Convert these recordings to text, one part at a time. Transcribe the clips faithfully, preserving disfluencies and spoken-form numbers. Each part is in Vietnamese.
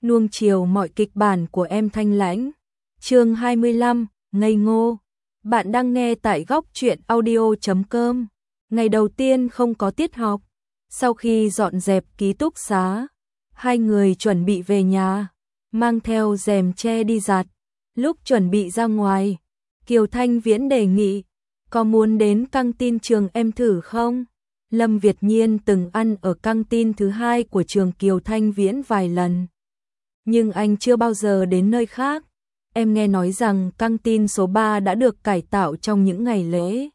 nuông chiều mọi kịch bản của em Thanh Lãnh. Chương hai mươi lăm, ngây ngô. Bạn đang nghe tại góc truyện audio chấm com. Ngày đầu tiên không có tiết học, sau khi dọn dẹp ký túc xá, hai người chuẩn bị về nhà, mang theo rèm che đi giặt. Lúc chuẩn bị ra ngoài, Kiều Thanh Viễn đề nghị, có muốn đến căng tin trường em thử không? Lâm Việt Nhiên từng ăn ở căng tin thứ hai của trường Kiều Thanh Viễn vài lần, nhưng anh chưa bao giờ đến nơi khác. Em nghe nói rằng căng tin số ba đã được cải tạo trong những ngày lễ,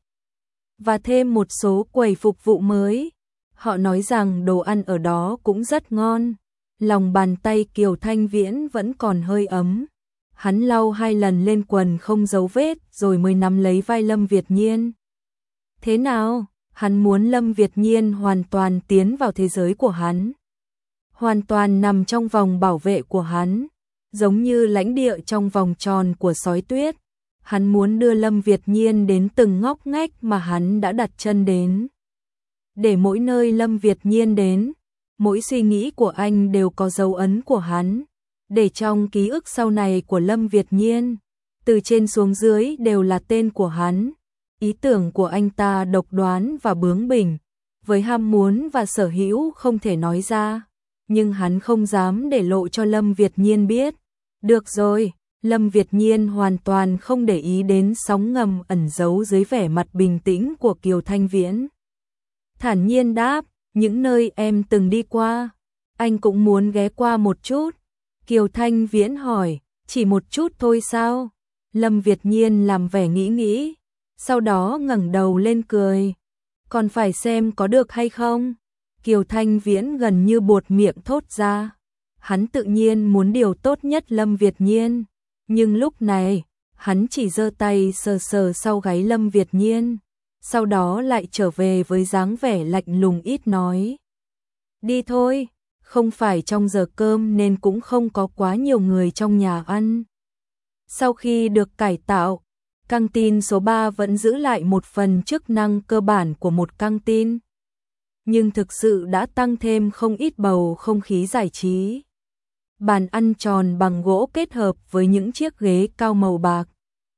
và thêm một số quầy phục vụ mới. Họ nói rằng đồ ăn ở đó cũng rất ngon. Lòng bàn tay Kiều Thanh Viễn vẫn còn hơi ấm. Hắn lau hai lần lên quần không dấu vết rồi mới nắm lấy vai Lâm Việt Nhiên. Thế nào? Hắn muốn Lâm Việt Nhiên hoàn toàn tiến vào thế giới của hắn, hoàn toàn nằm trong vòng bảo vệ của hắn, giống như lãnh địa trong vòng tròn của sói tuyết. Hắn muốn đưa Lâm Việt Nhiên đến từng ngóc ngách mà hắn đã đặt chân đến. Để mỗi nơi Lâm Việt Nhiên đến, mỗi suy nghĩ của anh đều có dấu ấn của hắn. Để trong ký ức sau này của Lâm Việt Nhiên, từ trên xuống dưới đều là tên của hắn. Ý tưởng của anh ta độc đoán và bướng bỉnh, với ham muốn và sở hữu không thể nói ra, nhưng hắn không dám để lộ cho Lâm Việt Nhiên biết. Được rồi, Lâm Việt Nhiên hoàn toàn không để ý đến sóng ngầm ẩn giấu dưới vẻ mặt bình tĩnh của Kiều Thanh Viễn. Thản nhiên đáp, những nơi em từng đi qua, anh cũng muốn ghé qua một chút. Kiều Thanh Viễn hỏi, chỉ một chút thôi sao? Lâm Việt Nhiên làm vẻ nghĩ nghĩ, sau đó ngẩng đầu lên cười. Còn phải xem có được hay không? Kiều Thanh Viễn gần như buột miệng thốt ra. Hắn tự nhiên muốn điều tốt nhất Lâm Việt Nhiên, nhưng lúc này, hắn chỉ giơ tay sờ sờ sau gáy Lâm Việt Nhiên, sau đó lại trở về với dáng vẻ lạnh lùng ít nói. Đi thôi, không phải trong giờ cơm nên cũng không có quá nhiều người trong nhà ăn. Sau khi được cải tạo, căng tin số ba vẫn giữ lại một phần chức năng cơ bản của một căng tin, nhưng thực sự đã tăng thêm không ít bầu không khí giải trí. Bàn ăn tròn bằng gỗ kết hợp với những chiếc ghế cao màu bạc.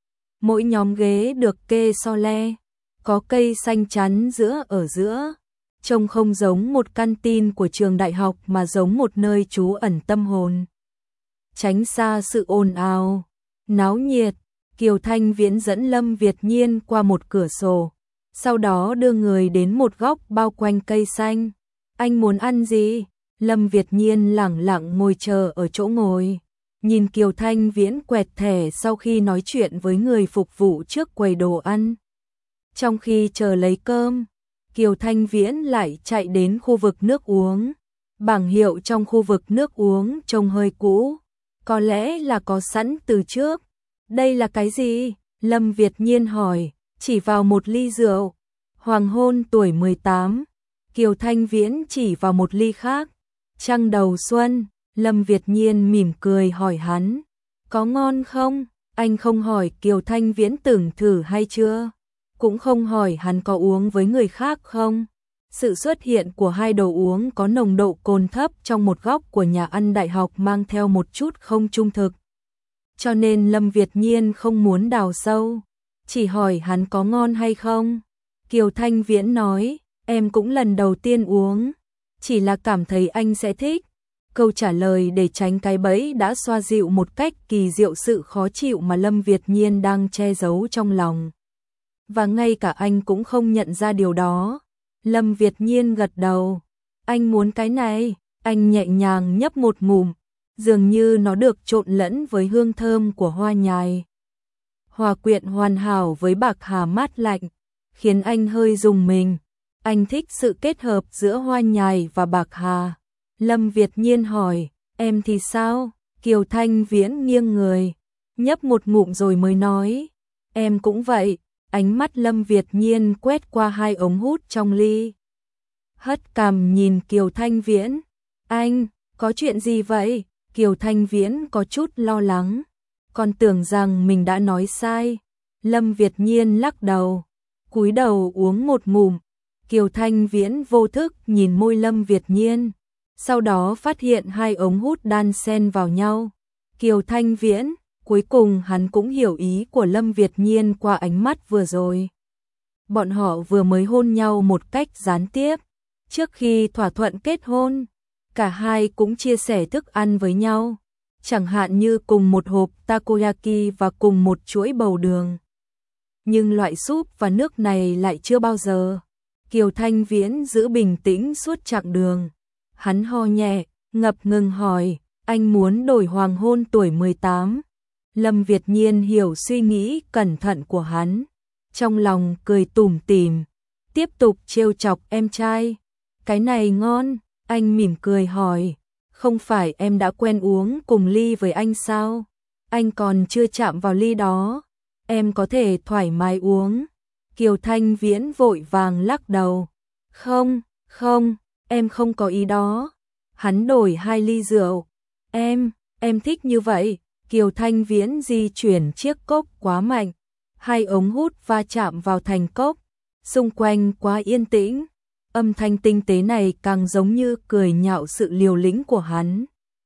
Mỗi nhóm ghế được kê so le, có cây xanh chắn giữa ở giữa, trông không giống một căn tin của trường đại học mà giống một nơi trú ẩn tâm hồn. Tránh xa sự ồn ào, náo nhiệt, Kiều Thanh Viễn dẫn Lâm Việt Nhiên qua một cửa sổ, sau đó đưa người đến một góc bao quanh cây xanh. Anh muốn ăn gì? Lâm Việt Nhiên lẳng lặng ngồi chờ ở chỗ ngồi, nhìn Kiều Thanh Viễn quẹt thẻ sau khi nói chuyện với người phục vụ trước quầy đồ ăn. Trong khi chờ lấy cơm, Kiều Thanh Viễn lại chạy đến khu vực nước uống. Bảng hiệu trong khu vực nước uống trông hơi cũ, có lẽ là có sẵn từ trước. Đây là cái gì? Lâm Việt Nhiên hỏi, chỉ vào một ly rượu. Hoàng hôn tuổi mười tám. Kiều Thanh Viễn chỉ vào một ly khác. Trăng đầu xuân. Lâm Việt Nhiên mỉm cười hỏi hắn, có ngon không? Anh không hỏi Kiều Thanh Viễn từng thử hay chưa, cũng không hỏi hắn có uống với người khác không. Sự xuất hiện của hai đồ uống có nồng độ cồn thấp trong một góc của nhà ăn đại học mang theo một chút không trung thực, cho nên Lâm Việt Nhiên không muốn đào sâu, chỉ hỏi hắn có ngon hay không. Kiều Thanh Viễn nói, em cũng lần đầu tiên uống, chỉ là cảm thấy anh sẽ thích. Câu trả lời để tránh cái bẫy đã xoa dịu một cách kỳ diệu sự khó chịu mà Lâm Việt Nhiên đang che giấu trong lòng. Và ngay cả anh cũng không nhận ra điều đó. Lâm Việt Nhiên gật đầu. Anh muốn cái này. Anh nhẹ nhàng nhấp một ngụm, dường như nó được trộn lẫn với hương thơm của hoa nhài, hòa quyện hoàn hảo với bạc hà mát lạnh, khiến anh hơi rùng mình. Anh thích sự kết hợp giữa hoa nhài và bạc hà. Lâm Việt Nhiên hỏi, em thì sao? Kiều Thanh Viễn nghiêng người, nhấp một ngụm rồi mới nói, em cũng vậy. Ánh mắt Lâm Việt Nhiên quét qua hai ống hút trong ly, hất cằm nhìn Kiều Thanh Viễn. Anh, có chuyện gì vậy? Kiều Thanh Viễn có chút lo lắng, còn tưởng rằng mình đã nói sai. Lâm Việt Nhiên lắc đầu, cúi đầu uống một ngụm. Kiều Thanh Viễn vô thức nhìn môi Lâm Việt Nhiên, sau đó phát hiện hai ống hút đan xen vào nhau. Kiều Thanh Viễn, cuối cùng hắn cũng hiểu ý của Lâm Việt Nhiên qua ánh mắt vừa rồi. Bọn họ vừa mới hôn nhau một cách gián tiếp. Trước khi thỏa thuận kết hôn, cả hai cũng chia sẻ thức ăn với nhau, chẳng hạn như cùng một hộp takoyaki và cùng một chuỗi bầu đường. Nhưng loại súp và nước này lại chưa bao giờ. Kiều Thanh Viễn giữ bình tĩnh suốt chặng đường. Hắn ho nhẹ, ngập ngừng hỏi, anh muốn đổi hoàng hôn tuổi mười tám. Lâm Việt Nhiên hiểu suy nghĩ cẩn thận của hắn, trong lòng cười tủm tỉm, tiếp tục trêu chọc em trai. Cái này ngon, anh mỉm cười hỏi, không phải em đã quen uống cùng ly với anh sao? Anh còn chưa chạm vào ly đó, em có thể thoải mái uống. Kiều Thanh Viễn vội vàng lắc đầu, không, không, em không có ý đó. Hắn đổi hai ly rượu, em, em thích như vậy. Kiều Thanh Viễn di chuyển chiếc cốc quá mạnh, hai ống hút va chạm vào thành cốc, xung quanh quá yên tĩnh, âm thanh tinh tế này càng giống như cười nhạo sự liều lĩnh của hắn.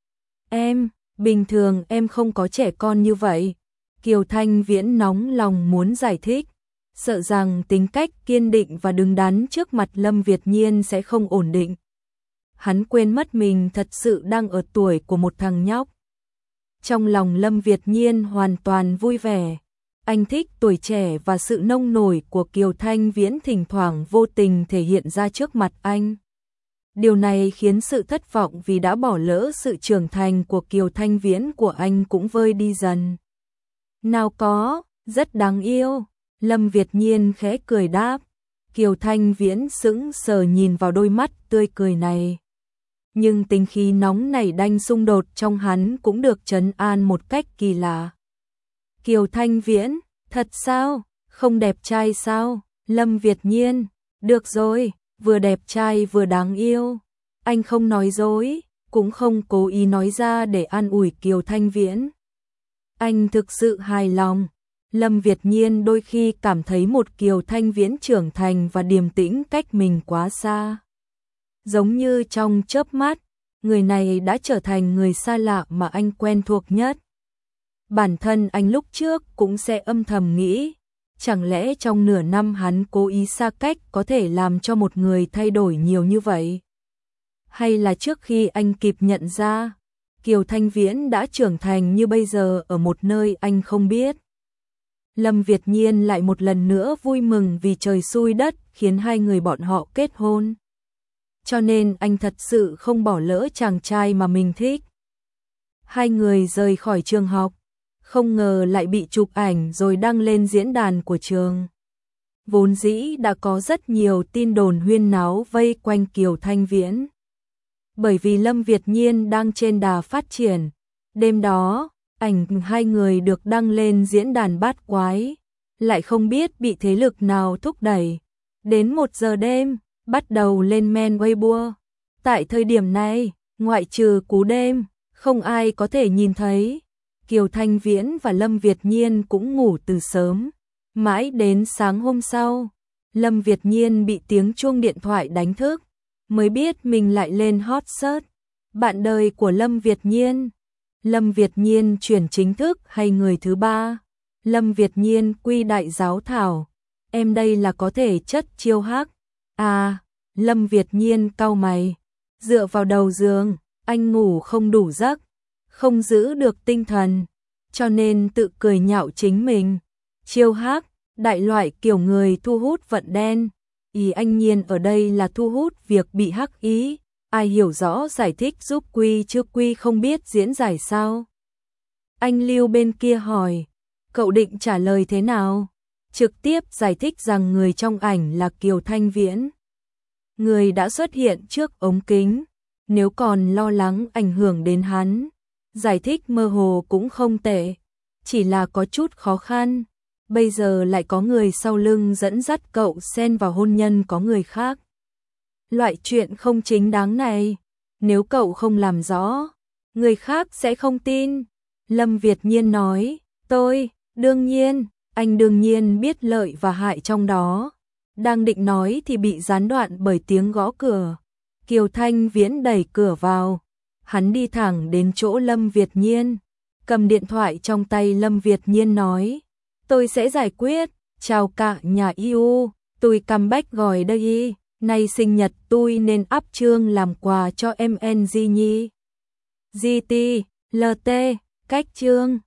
Em, bình thường em không có trẻ con như vậy. Kiều Thanh Viễn nóng lòng muốn giải thích, sợ rằng tính cách kiên định và đứng đắn trước mặt Lâm Việt Nhiên sẽ không ổn định. Hắn quên mất mình thật sự đang ở tuổi của một thằng nhóc. Trong lòng Lâm Việt Nhiên hoàn toàn vui vẻ. Anh thích tuổi trẻ và sự nông nổi của Kiều Thanh Viễn thỉnh thoảng vô tình thể hiện ra trước mặt anh. Điều này khiến sự thất vọng vì đã bỏ lỡ sự trưởng thành của Kiều Thanh Viễn của anh cũng vơi đi dần. Nào có, rất đáng yêu. Lâm Việt Nhiên khẽ cười đáp. Kiều Thanh Viễn sững sờ nhìn vào đôi mắt tươi cười này. Nhưng tính khí nóng nảy đanh xung đột trong hắn cũng được trấn an một cách kỳ lạ. Kiều Thanh Viễn, thật sao? Không đẹp trai sao? Lâm Việt Nhiên, được rồi, vừa đẹp trai vừa đáng yêu. Anh không nói dối, cũng không cố ý nói ra để an ủi Kiều Thanh Viễn. Anh thực sự hài lòng. Lâm Việt Nhiên đôi khi cảm thấy một Kiều Thanh Viễn trưởng thành và điềm tĩnh cách mình quá xa. Giống như trong chớp mắt, người này đã trở thành người xa lạ mà anh quen thuộc nhất. Bản thân anh lúc trước cũng sẽ âm thầm nghĩ, chẳng lẽ trong nửa năm hắn cố ý xa cách có thể làm cho một người thay đổi nhiều như vậy? Hay là trước khi anh kịp nhận ra, Kiều Thanh Viễn đã trưởng thành như bây giờ ở một nơi anh không biết? Lâm Việt Nhiên lại một lần nữa vui mừng vì trời xui đất khiến hai người bọn họ kết hôn. Cho nên anh thật sự không bỏ lỡ chàng trai mà mình thích. Hai người rời khỏi trường học, không ngờ lại bị chụp ảnh rồi đăng lên diễn đàn của trường. Vốn dĩ đã có rất nhiều tin đồn huyên náo vây quanh Kiều Thanh Viễn. Bởi vì Lâm Việt Nhiên đang trên đà phát triển, đêm đó, ảnh hai người được đăng lên diễn đàn bát quái, lại không biết bị thế lực nào thúc đẩy. Đến một giờ đêm, bắt đầu lên men Weibo. Tại thời điểm này, ngoại trừ cú đêm, không ai có thể nhìn thấy. Kiều Thanh Viễn và Lâm Việt Nhiên cũng ngủ từ sớm. Mãi đến sáng hôm sau, Lâm Việt Nhiên bị tiếng chuông điện thoại đánh thức, mới biết mình lại lên hot search. Bạn đời của Lâm Việt Nhiên. Lâm Việt Nhiên chuyển chính thức hay người thứ ba? Lâm Việt Nhiên quy đại giáo thảo. Em đây là có thể chất chiêu hắc. À, Lâm Việt Nhiên cau mày. Dựa vào đầu giường, anh ngủ không đủ giấc, không giữ được tinh thần, cho nên tự cười nhạo chính mình. Chiêu hắc, đại loại kiểu người thu hút vận đen. Ý anh Nhiên ở đây là thu hút việc bị hắc ý. Ai hiểu rõ giải thích giúp Quy chứ Quy không biết diễn giải sao? Anh Lưu bên kia hỏi, cậu định trả lời thế nào? Trực tiếp giải thích rằng người trong ảnh là Kiều Thanh Viễn. Người đã xuất hiện trước ống kính, nếu còn lo lắng ảnh hưởng đến hắn, giải thích mơ hồ cũng không tệ, chỉ là có chút khó khăn. Bây giờ lại có người sau lưng dẫn dắt cậu xen vào hôn nhân có người khác. Loại chuyện không chính đáng này, nếu cậu không làm rõ, người khác sẽ không tin. Lâm Việt Nhiên nói, tôi, đương nhiên, anh đương nhiên biết lợi và hại trong đó. Đang định nói thì bị gián đoạn bởi tiếng gõ cửa. Kiều Thanh Viễn đẩy cửa vào, hắn đi thẳng đến chỗ Lâm Việt Nhiên, cầm điện thoại trong tay. Lâm Việt Nhiên nói, tôi sẽ giải quyết, chào cả nhà yêu, tôi comeback gọi đây, nay sinh nhật tôi nên up chương làm quà cho em en giê nhi. giê tê, lờ tê, cách chương.